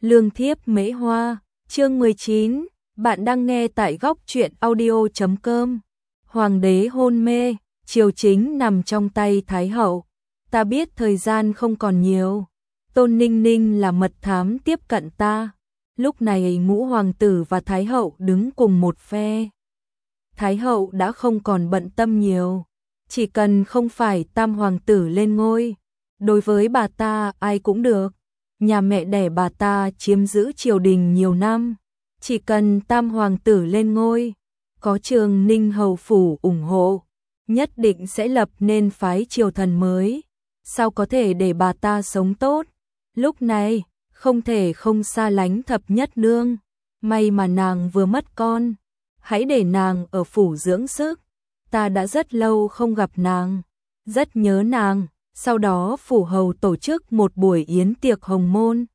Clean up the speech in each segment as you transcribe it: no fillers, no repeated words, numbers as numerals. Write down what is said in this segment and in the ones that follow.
Lương thiếp mễ hoa, chương 19, bạn đang nghe tại góc truyện audio.com. Hoàng đế hôn mê, triều chính nằm trong tay Thái hậu. Ta biết thời gian không còn nhiều. Tôn Ninh Ninh là mật thám tiếp cận ta. Lúc này ngũ hoàng tử và Thái hậu đứng cùng một phe. Thái hậu đã không còn bận tâm nhiều. Chỉ cần không phải tam hoàng tử lên ngôi. Đối với bà ta ai cũng được. Nhà mẹ đẻ bà ta chiếm giữ triều đình nhiều năm. Chỉ cần tam hoàng tử lên ngôi, có Trường Ninh hầu phủ ủng hộ, nhất định sẽ lập nên phái triều thần mới. Sao có thể để bà ta sống tốt? Lúc này, không thể không xa lánh thập nhất nương. May mà nàng vừa mất con. Hãy để nàng ở phủ dưỡng sức. Ta đã rất lâu không gặp nàng. Rất nhớ nàng. Sau đó phủ hầu tổ chức một buổi yến tiệc hồng môn.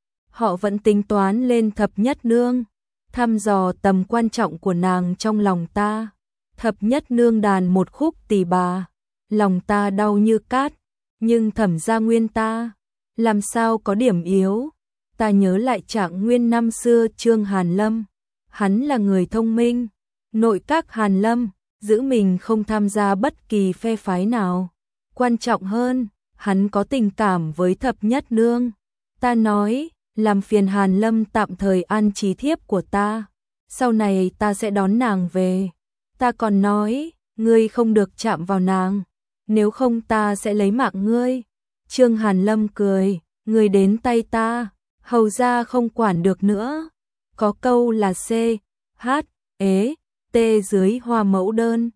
Họ vẫn tính toán lên thập nhất nương, thăm dò tầm quan trọng của nàng trong lòng ta. Thập nhất nương đàn một khúc tỳ bà, lòng ta đau như cát, nhưng Thẩm Gia Nguyên ta, làm sao có điểm yếu. Ta nhớ lại Trạng Nguyên năm xưa Trương Hàn Lâm, hắn là người thông minh, nội các Hàn Lâm, giữ mình không tham gia bất kỳ phe phái nào. Quan trọng hơn, hắn có tình cảm với thập nhất nương. Ta nói, làm phiền Hàn Lâm tạm thời an trí thiếp của ta. Sau này ta sẽ đón nàng về. Ta còn nói, ngươi không được chạm vào nàng. Nếu không ta sẽ lấy mạng ngươi. Trương Hàn Lâm cười, ngươi đến tay ta, hầu ra không quản được nữa. Có câu là C, H, ế, T dưới hoa mẫu đơn.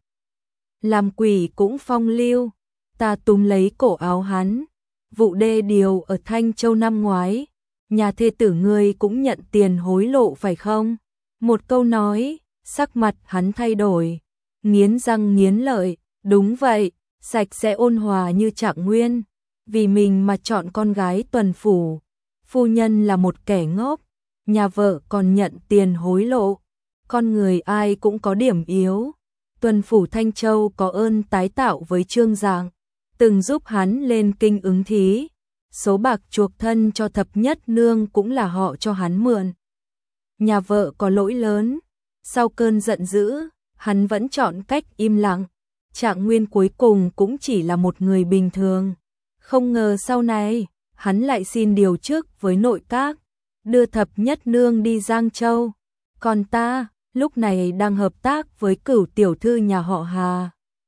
Làm quỷ cũng phong lưu. Ta túm lấy cổ áo hắn. Vụ đê điều ở Thanh Châu năm ngoái, nhà thê tử ngươi cũng nhận tiền hối lộ phải không? Một câu nói, sắc mặt hắn thay đổi, nghiến răng nghiến lợi, đúng vậy, sạch sẽ ôn hòa như Trạng Nguyên, vì mình mà chọn con gái tuần phủ. Phu nhân là một kẻ ngốc, nhà vợ còn nhận tiền hối lộ, con người ai cũng có điểm yếu. Tuần phủ Thanh Châu có ơn tái tạo với Trương Giang, từng giúp hắn lên kinh ứng thí. Số bạc chuộc thân cho thập nhất nương cũng là họ cho hắn mượn. Nhà vợ có lỗi lớn. Sau cơn giận dữ, hắn vẫn chọn cách im lặng. Trạng Nguyên cuối cùng cũng chỉ là một người bình thường. Không ngờ sau này, hắn lại xin điều chức với nội các, đưa thập nhất nương đi Giang Châu. Còn ta, lúc này đang hợp tác với Cửu tiểu thư nhà họ Hà,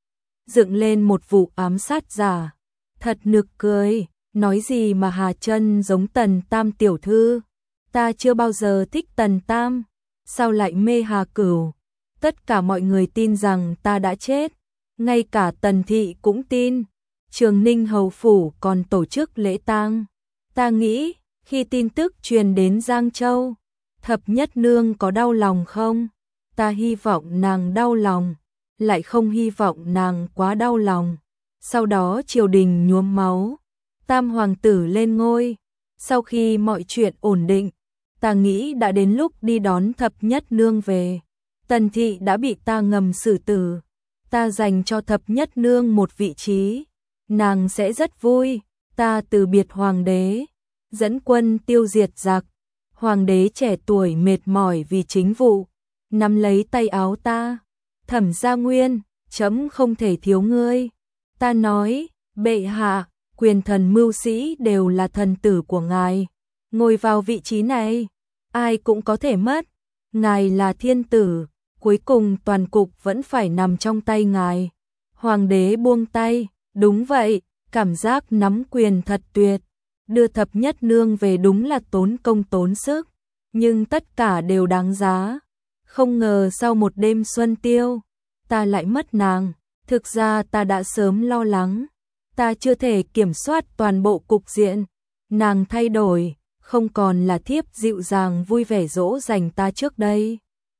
dựng lên một vụ ám sát giả. Thật nực cười, nói gì mà Hà Chân giống Tần Tam tiểu thư. Ta chưa bao giờ thích Tần Tam, sao lại mê Hà Cửu. Tất cả mọi người tin rằng ta đã chết, ngay cả Tần Thị cũng tin. Trường Ninh hầu phủ còn tổ chức lễ tang. Ta nghĩ, khi tin tức truyền đến Giang Châu, thập nhất nương có đau lòng không? Ta hy vọng nàng đau lòng, lại không hy vọng nàng quá đau lòng. Sau đó triều đình nhuốm máu, tam hoàng tử lên ngôi. Sau khi mọi chuyện ổn định, ta nghĩ đã đến lúc đi đón thập nhất nương về. Tần Thị đã bị ta ngầm xử tử. Ta dành cho thập nhất nương một vị trí, nàng sẽ rất vui. Ta từ biệt hoàng đế, dẫn quân tiêu diệt giặc. Hoàng đế trẻ tuổi mệt mỏi vì chính vụ, nắm lấy tay áo ta. Thẩm Gia Nguyên, chấm không thể thiếu ngươi. Ta nói, bệ hạ, quyền thần mưu sĩ đều là thần tử của ngài. Ngồi vào vị trí này, ai cũng có thể mất. Ngài là thiên tử, cuối cùng toàn cục vẫn phải nằm trong tay ngài. Hoàng đế buông tay, đúng vậy, cảm giác nắm quyền thật tuyệt. Đưa thập nhất nương về đúng là tốn công tốn sức, nhưng tất cả đều đáng giá. Không ngờ sau một đêm xuân tiêu, ta lại mất nàng. Thực ra ta đã sớm lo lắng, ta chưa thể kiểm soát toàn bộ cục diện. Nàng thay đổi, không còn là thiếp dịu dàng vui vẻ dỗ dành ta trước đây.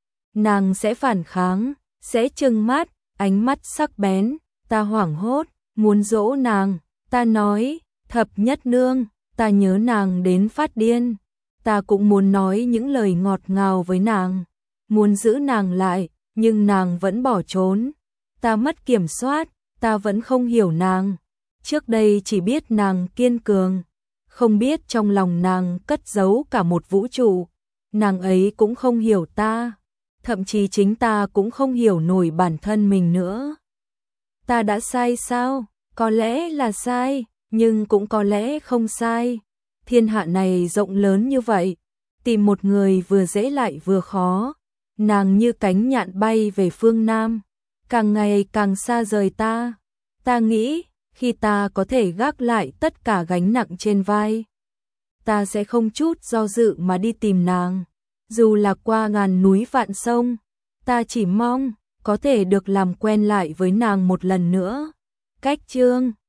Nàng sẽ phản kháng, sẽ trừng mắt, ánh mắt sắc bén. Ta hoảng hốt, muốn dỗ nàng. Ta nói, thập nhất nương, ta nhớ nàng đến phát điên. Ta cũng muốn nói những lời ngọt ngào với nàng, muốn giữ nàng lại, nhưng nàng vẫn bỏ trốn. Ta mất kiểm soát, ta vẫn không hiểu nàng. Trước đây chỉ biết nàng kiên cường, không biết trong lòng nàng cất giấu cả một vũ trụ, nàng ấy cũng không hiểu ta, thậm chí chính ta cũng không hiểu nổi bản thân mình nữa. Ta đã sai sao? Có lẽ là sai, nhưng cũng có lẽ không sai. Thiên hạ này rộng lớn như vậy, tìm một người vừa dễ lại vừa khó. Nàng như cánh nhạn bay về phương Nam, càng ngày càng xa rời ta. Ta nghĩ, khi ta có thể gác lại tất cả gánh nặng trên vai, ta sẽ không chút do dự mà đi tìm nàng. Dù là qua ngàn núi vạn sông, ta chỉ mong có thể được làm quen lại với nàng một lần nữa. Cách chương